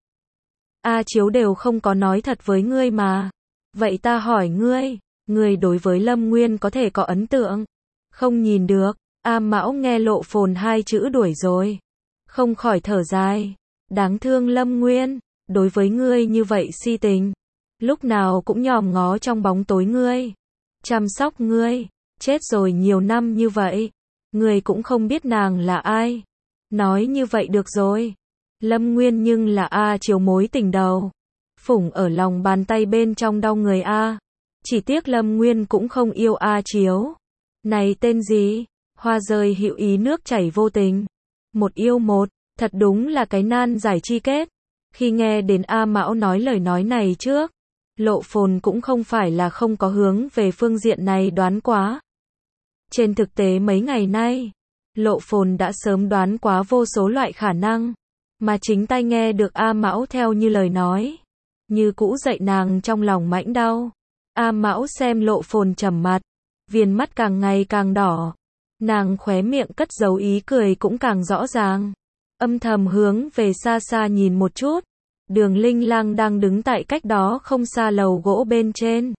A Chiếu đều không có nói thật với ngươi mà. Vậy ta hỏi ngươi, ngươi đối với Lâm Nguyên có thể có ấn tượng? Không nhìn được. A Mão nghe Lộ Phồn hai chữ đuổi rồi. Không khỏi thở dài. Đáng thương Lâm Nguyên, đối với ngươi như vậy si tình. Lúc nào cũng nhòm ngó trong bóng tối ngươi. Chăm sóc ngươi. Chết rồi nhiều năm như vậy. Ngươi cũng không biết nàng là ai. Nói như vậy được rồi. Lâm Nguyên nhưng là A Chiếu mối tình đầu. Phủng ở lòng bàn tay bên trong đau người A. Chỉ tiếc Lâm Nguyên cũng không yêu A Chiếu. Này tên gì? Hoa rơi hữu ý nước chảy vô tình. Một yêu một, thật đúng là cái nan giải chi kết. Khi nghe đến A Mão nói lời nói này trước, Lộ Phồn cũng không phải là không có hướng về phương diện này đoán quá. Trên thực tế mấy ngày nay, Lộ Phồn đã sớm đoán quá vô số loại khả năng, mà chính tai nghe được A Mão theo như lời nói, như cũ dậy nàng trong lòng mãnh đau. A Mão xem Lộ Phồn trầm mặt, viền mắt càng ngày càng đỏ, nàng khóe miệng cất giấu ý cười cũng càng rõ ràng, âm thầm hướng về xa xa nhìn một chút. Đường Linh Lang đang đứng tại cách đó không xa lầu gỗ bên trên,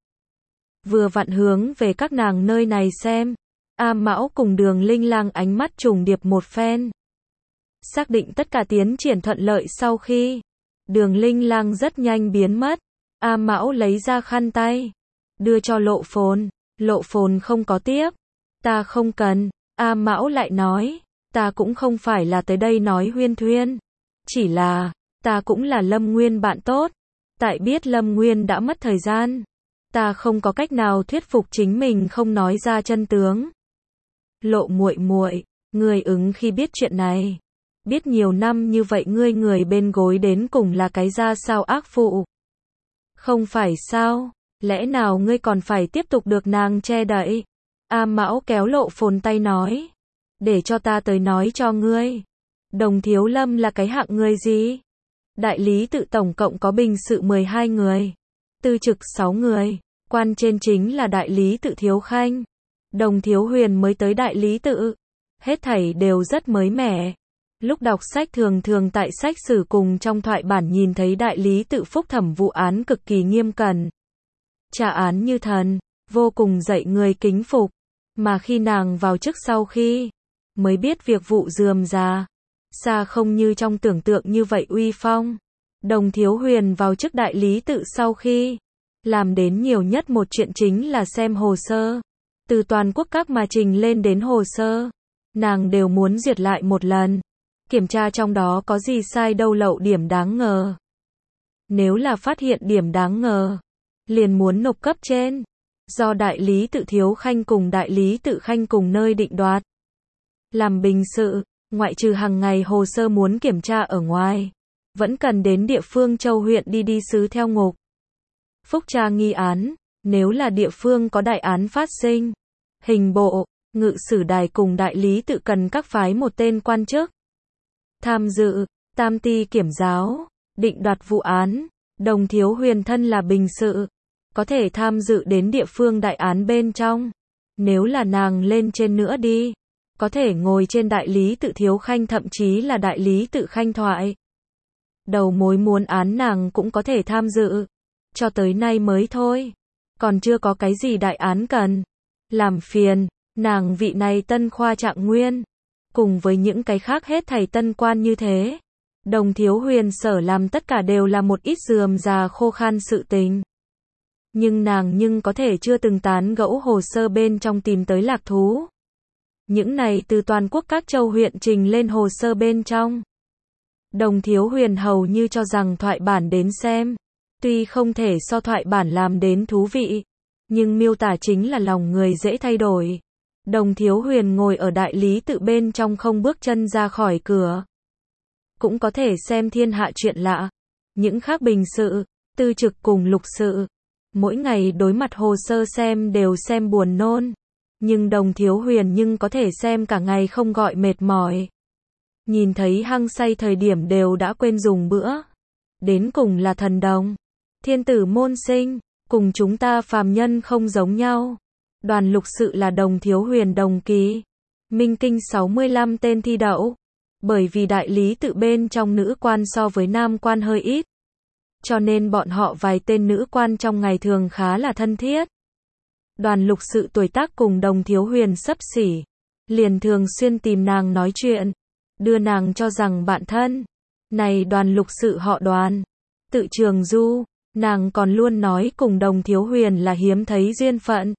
vừa vặn hướng về các nàng nơi này xem. A Mão cùng Đường Linh Lang ánh mắt trùng điệp một phen, xác định tất cả tiến triển thuận lợi sau khi Đường Linh Lang rất nhanh biến mất. A Mão lấy ra khăn tay, đưa cho Lộ Phồn. Lộ Phồn không có tiếp. Ta không cần. A Mão lại nói, ta cũng không phải là tới đây nói huyên thuyên. Chỉ là, ta cũng là Lâm Nguyên bạn tốt. Tại biết Lâm Nguyên đã mất thời gian, ta không có cách nào thuyết phục chính mình không nói ra chân tướng. Lộ muội muội, ngươi ứng khi biết chuyện này. Biết nhiều năm như vậy ngươi người bên gối đến cùng là cái ra sao ác phụ. Không phải sao, lẽ nào ngươi còn phải tiếp tục được nàng che đậy? A Mão kéo Lộ Phồn tay nói, để cho ta tới nói cho ngươi. Đồng Thiếu Lâm là cái hạng người gì? Đại lý tự tổng cộng có bình sự mười hai người, tư trực sáu người, quan trên chính là đại lý tự Thiếu Khanh. Đồng Thiếu Huyền mới tới đại lý tự, hết thảy đều rất mới mẻ. Lúc đọc sách thường thường tại sách sử cùng trong thoại bản nhìn thấy đại lý tự phúc thẩm vụ án cực kỳ nghiêm cẩn. Trả án như thần, vô cùng dạy người kính phục. Mà khi nàng vào chức sau khi, mới biết việc vụ rườm rà, xa không như trong tưởng tượng như vậy uy phong. Đồng Thiếu Huyền vào chức đại lý tự sau khi, làm đến nhiều nhất một chuyện chính là xem hồ sơ. Từ toàn quốc các mà trình lên đến hồ sơ, nàng đều muốn duyệt lại một lần. Kiểm tra trong đó có gì sai đâu lậu điểm đáng ngờ. Nếu là phát hiện điểm đáng ngờ, liền muốn nộp cấp trên. Do đại lý tự Thiếu Khanh cùng đại lý tự Khanh cùng nơi định đoạt. Làm bình sự, ngoại trừ hàng ngày hồ sơ muốn kiểm tra ở ngoài, vẫn cần đến địa phương châu huyện đi đi sứ theo ngục. Phúc tra nghi án, nếu là địa phương có đại án phát sinh, hình bộ, ngự sử đài cùng đại lý tự cần các phái một tên quan chức tham dự, tam ti kiểm giáo, định đoạt vụ án. Đồng Thiếu Huyền thân là bình sự, có thể tham dự đến địa phương đại án bên trong. Nếu là nàng lên trên nữa đi, có thể ngồi trên đại lý tự Thiếu Khanh thậm chí là đại lý tự Khanh thoại. Đầu mối muốn án nàng cũng có thể tham dự. Cho tới nay mới thôi, còn chưa có cái gì đại án cần làm phiền nàng vị này tân khoa trạng nguyên. Cùng với những cái khác hết thảy tân quan như thế, Đồng Thiếu Huyền sở làm tất cả đều là một ít rườm rà khô khan sự tình. Nhưng nàng nhưng có thể chưa từng tán gẫu hồ sơ bên trong tìm tới lạc thú. Những này từ toàn quốc các châu huyện trình lên hồ sơ bên trong. Đồng Thiếu Huyền hầu như cho rằng thoại bản đến xem, tuy không thể so thoại bản làm đến thú vị, nhưng miêu tả chính là lòng người dễ thay đổi. Đồng Thiếu Huyền ngồi ở đại lý tự bên trong không bước chân ra khỏi cửa. Cũng có thể xem thiên hạ chuyện lạ. Những khác bình sự, tư trực cùng lục sự. Mỗi ngày đối mặt hồ sơ xem đều xem buồn nôn. Nhưng Đồng Thiếu Huyền nhưng có thể xem cả ngày không gọi mệt mỏi. Nhìn thấy hăng say thời điểm đều đã quên dùng bữa. Đến cùng là thần đồng. Thiên tử môn sinh, cùng chúng ta phàm nhân không giống nhau. Đoàn lục sự là Đồng Thiếu Huyền đồng kỳ. Minh kinh sáu mươi lăm tên thi đậu. Bởi vì đại lý tự bên trong nữ quan so với nam quan hơi ít. Cho nên bọn họ vài tên nữ quan trong ngày thường khá là thân thiết. Đoàn lục sự tuổi tác cùng Đồng Thiếu Huyền xấp xỉ. Liền thường xuyên tìm nàng nói chuyện. Đưa nàng cho rằng bạn thân. Này đoàn lục sự họ Đoàn. Tự Trường Du. Nàng còn luôn nói cùng Đồng Thiếu Huyền là hiếm thấy duyên phận.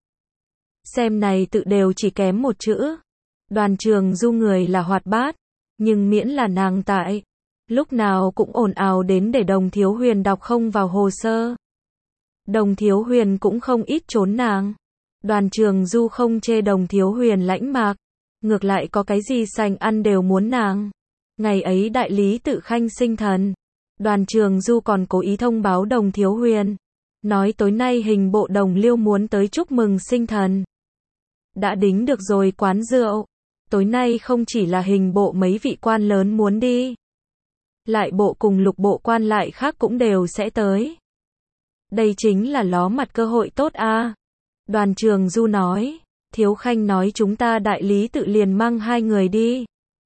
Xem này tự đều chỉ kém một chữ. Đoàn Trường Du người là hoạt bát. Nhưng miễn là nàng tại. Lúc nào cũng ồn ào đến để Đồng Thiếu Huyền đọc không vào hồ sơ. Đồng Thiếu Huyền cũng không ít trốn nàng. Đoàn Trường Du không chê Đồng Thiếu Huyền lãnh mạc. Ngược lại có cái gì sành ăn đều muốn nàng. Ngày ấy đại lý tự Khanh sinh thần. Đoàn Trường Du còn cố ý thông báo Đồng Thiếu Huyền. Nói tối nay hình bộ Đồng Liêu muốn tới chúc mừng sinh thần. Đã đính được rồi quán rượu. Tối nay không chỉ là hình bộ mấy vị quan lớn muốn đi. Lại bộ cùng lục bộ quan lại khác cũng đều sẽ tới. Đây chính là ló mặt cơ hội tốt a. Đoàn Trường Du nói. Thiếu Khanh nói chúng ta đại lý tự liền mang hai người đi.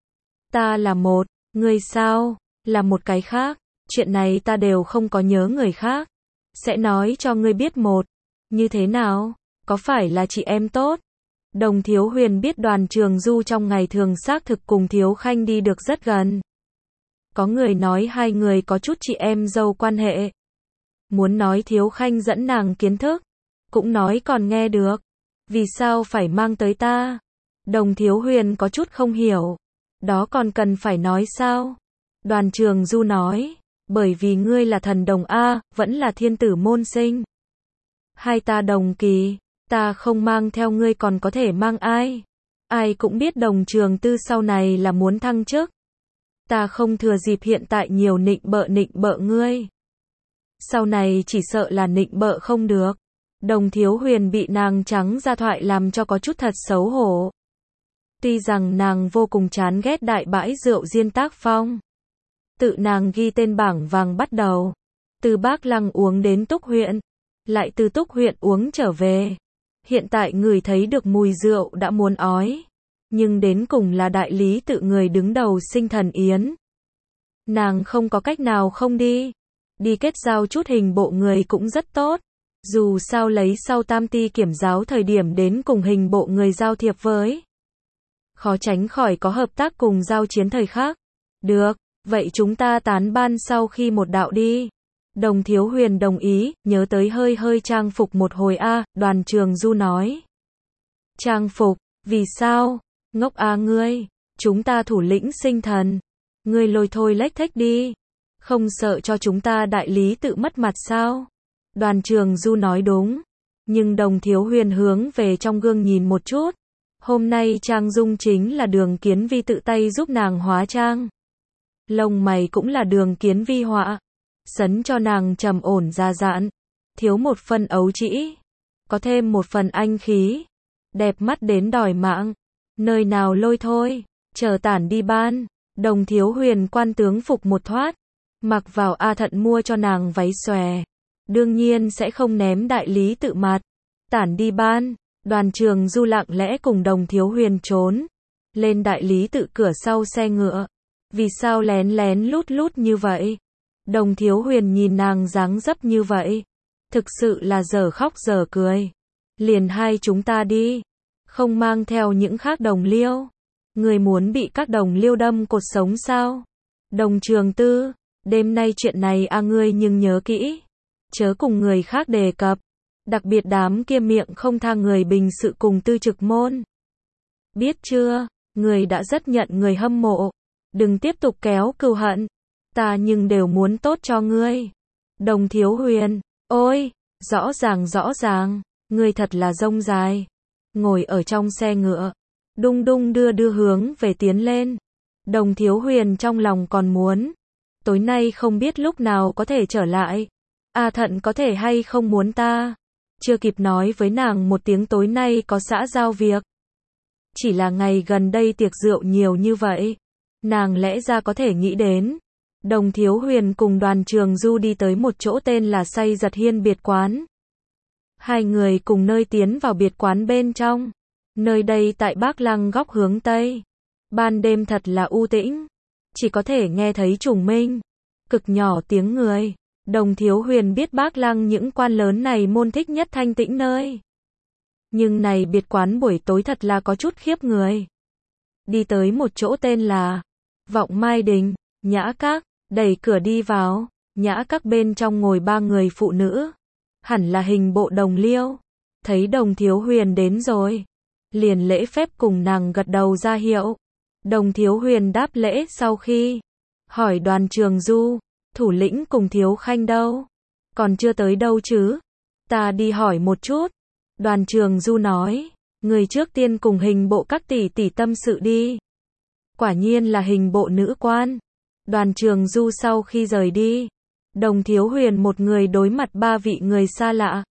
Ta là một, ngươi sao, là một cái khác. Chuyện này ta đều không có nhớ người khác. Sẽ nói cho ngươi biết một. Như thế nào? Có phải là chị em tốt? Đồng Thiếu Huyền biết Đoàn Trường Du trong ngày thường xác thực cùng Thiếu Khanh đi được rất gần. Có người nói hai người có chút chị em dâu quan hệ. Muốn nói Thiếu Khanh dẫn nàng kiến thức. Cũng nói còn nghe được. Vì sao phải mang tới ta? Đồng Thiếu Huyền có chút không hiểu. Đó còn cần phải nói sao? Đoàn Trường Du nói. Bởi vì ngươi là thần đồng A, vẫn là thiên tử môn sinh. Hai ta đồng kỳ. Ta không mang theo ngươi còn có thể mang ai? Ai cũng biết Đồng Trường Tư sau này là muốn thăng chức. Ta không thừa dịp hiện tại nhiều nịnh bợ nịnh bợ ngươi. Sau này chỉ sợ là nịnh bợ không được. Đồng Thiếu Huyền bị nàng trắng ra thoại làm cho có chút thật xấu hổ. Tuy rằng nàng vô cùng chán ghét đại bãi rượu Diên Tác Phong. Tự nàng ghi tên bảng vàng bắt đầu. Từ Bác Lăng uống đến Túc huyện. Lại từ Túc huyện uống trở về. Hiện tại người thấy được mùi rượu đã muốn ói. nhưng đến cùng là đại lý tự người đứng đầu Sinh Thần Yến. Nàng không có cách nào không đi. Đi kết giao chút hình bộ người cũng rất tốt. Dù sao lấy sau tam ti kiểm giáo thời điểm đến cùng hình bộ người giao thiệp với. Khó tránh khỏi có hợp tác cùng giao chiến thời khác. Được, vậy chúng ta tán ban sau khi một đạo đi. Đồng Thiếu Huyền đồng ý, nhớ tới hơi hơi trang phục một hồi a, Đoàn Trường Du nói. Trang phục, vì sao? Ngốc a ngươi, chúng ta thủ lĩnh Sinh Thần. Ngươi lôi thôi lếch thếch đi. Không sợ cho chúng ta đại lý tự mất mặt sao? Đoàn Trường Du nói đúng. Nhưng Đồng Thiếu Huyền hướng về trong gương nhìn một chút. Hôm nay trang dung chính là Đường Kiến Vi tự tay giúp nàng hóa trang. Lông mày cũng là Đường Kiến Vi họa. Sấn cho nàng trầm ổn ra dạn. Thiếu một phần ấu trĩ. Có thêm một phần anh khí. Đẹp mắt đến đòi mạng. Nơi nào lôi thôi. Chờ tản đi ban. Đồng Thiếu Huyền quan tướng phục một thoát. Mặc vào A Thận mua cho nàng váy xòe. Đương nhiên sẽ không ném đại lý tự mặt. Tản đi ban. Đoàn Trường Du lặng lẽ cùng Đồng Thiếu Huyền trốn. Lên đại lý tự cửa sau xe ngựa. Vì sao lén lén lút lút như vậy? Đồng Thiếu Huyền nhìn nàng dáng dấp như vậy. Thực sự là giờ khóc giờ cười. Liền hai chúng ta đi. Không mang theo những khác đồng liêu. Người muốn bị các đồng liêu đâm cột sống sao? Đồng Trường Tư. Đêm nay chuyện này a ngươi nhưng nhớ kỹ. Chớ cùng người khác đề cập. Đặc biệt đám kia miệng không tha người bình sự cùng tư trực môn. Biết chưa? Người đã rất nhận người hâm mộ. Đừng tiếp tục kéo cừu hận. Ta nhưng đều muốn tốt cho ngươi. Đồng Thiếu Huyền. Ôi, rõ ràng rõ ràng. Ngươi thật là rông dài. Ngồi ở trong xe ngựa. Đung đung đưa đưa hướng về tiến lên. Đồng Thiếu Huyền trong lòng còn muốn. Tối nay không biết lúc nào có thể trở lại. A Thận có thể hay không muốn ta. Chưa kịp nói với nàng một tiếng tối nay có xã giao việc. Chỉ là ngày gần đây tiệc rượu nhiều như vậy. Nàng lẽ ra có thể nghĩ đến. Đồng Thiếu Huyền cùng Đoàn Trường Du đi tới một chỗ tên là Say Giật Hiên biệt quán. Hai người cùng nơi tiến vào biệt quán bên trong. Nơi đây tại Bác Lăng góc hướng Tây. Ban đêm thật là u tĩnh. Chỉ có thể nghe thấy trùng minh. Cực nhỏ tiếng người. Đồng Thiếu Huyền biết Bác Lăng những quan lớn này môn thích nhất thanh tĩnh nơi. Nhưng này biệt quán buổi tối thật là có chút khiếp người. Đi tới một chỗ tên là Vọng Mai Đình, Nhã Các, đẩy cửa đi vào. Nhã Các bên trong ngồi ba người phụ nữ. Hẳn là hình bộ đồng liêu. Thấy Đồng Thiếu Huyền đến rồi. Liền lễ phép cùng nàng gật đầu ra hiệu. Đồng Thiếu Huyền đáp lễ sau khi hỏi Đoàn Trường Du, thủ lĩnh cùng Thiếu Khanh đâu? Còn chưa tới đâu chứ? Ta đi hỏi một chút. Đoàn Trường Du nói, người trước tiên cùng hình bộ các tỷ tỷ tâm sự đi. Quả nhiên là hình bộ nữ quan. Đoàn Trường Du sau khi rời đi, Đồng Thiếu Huyền một người đối mặt ba vị người xa lạ.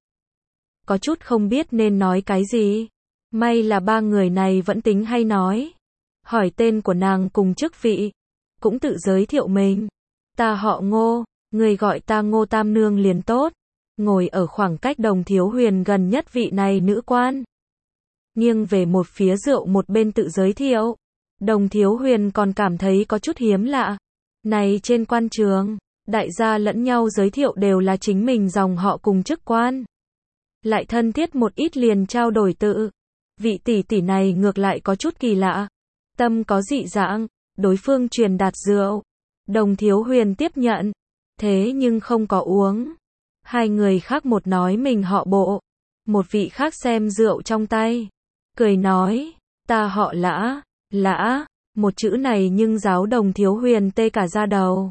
Có chút không biết nên nói cái gì. May là ba người này vẫn tính hay nói. Hỏi tên của nàng cùng chức vị. Cũng tự giới thiệu mình. Ta họ Ngô, người gọi ta Ngô Tam Nương liền tốt. Ngồi ở khoảng cách Đồng Thiếu Huyền gần nhất vị này nữ quan. Nghiêng về một phía rượu một bên tự giới thiệu. Đồng Thiếu Huyền còn cảm thấy có chút hiếm lạ. Này trên quan trường, đại gia lẫn nhau giới thiệu đều là chính mình dòng họ cùng chức quan. Lại thân thiết một ít liền trao đổi tự. Vị tỷ tỷ này ngược lại có chút kỳ lạ. Tâm có dị dạng, đối phương truyền đạt rượu. Đồng Thiếu Huyền tiếp nhận. Thế nhưng không có uống. Hai người khác một nói mình họ Bộ. Một vị khác xem rượu trong tay. Cười nói, ta họ Lã. Lã, một chữ này nhưng giáo Đồng Thiếu Huyền tê cả da đầu.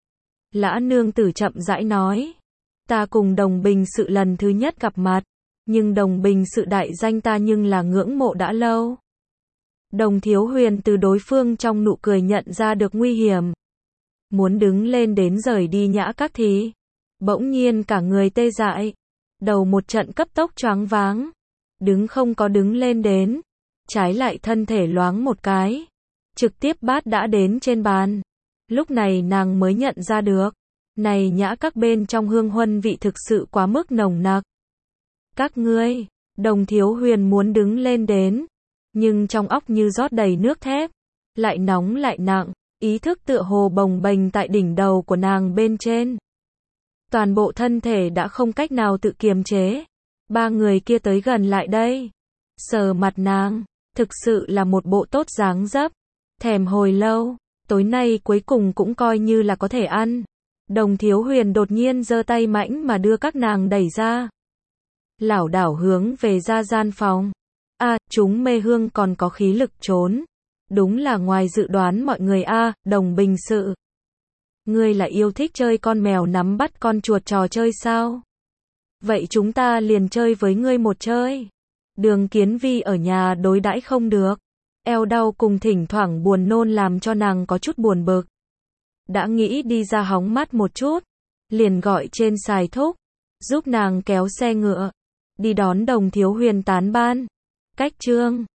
Lã nương tử chậm rãi nói. Ta cùng Đồng Bình Sự lần thứ nhất gặp mặt. Nhưng Đồng Bình Sự đại danh ta nhưng là ngưỡng mộ đã lâu. Đồng Thiếu Huyền từ đối phương trong nụ cười nhận ra được nguy hiểm. Muốn đứng lên đến rời đi Nhã Các thì bỗng nhiên cả người tê dại. Đầu một trận cấp tốc choáng váng. Đứng không có đứng lên đến. Trái lại thân thể loáng một cái. Trực tiếp bát đã đến trên bàn. Lúc này nàng mới nhận ra được. Này Nhã Các bên trong hương huân vị thực sự quá mức nồng nặc. Các ngươi, Đồng Thiếu Huyền muốn đứng lên đến. Nhưng trong óc như rót đầy nước thép, lại nóng lại nặng, ý thức tựa hồ bồng bềnh tại đỉnh đầu của nàng bên trên. Toàn bộ thân thể đã không cách nào tự kiềm chế. Ba người kia tới gần lại đây, sờ mặt nàng, thực sự là một bộ tốt dáng dấp, thèm hồi lâu, tối nay cuối cùng cũng coi như là có thể ăn. Đồng Thiếu Huyền đột nhiên giơ tay mãnh mà đưa các nàng đẩy ra, lảo đảo hướng về ra gian phòng. A, chúng mê hương còn có khí lực trốn. Đúng là ngoài dự đoán mọi người a, Đồng Bình Sự. Ngươi là yêu thích chơi con mèo nắm bắt con chuột trò chơi sao? Vậy chúng ta liền chơi với ngươi một chơi. Đường Kiến Vi ở nhà đối đãi không được, eo đau cùng thỉnh thoảng buồn nôn làm cho nàng có chút buồn bực. Đã nghĩ đi ra hóng mát một chút, liền gọi trên xài thúc, giúp nàng kéo xe ngựa, đi đón Đồng Thiếu Huyền tán ban. Cách chương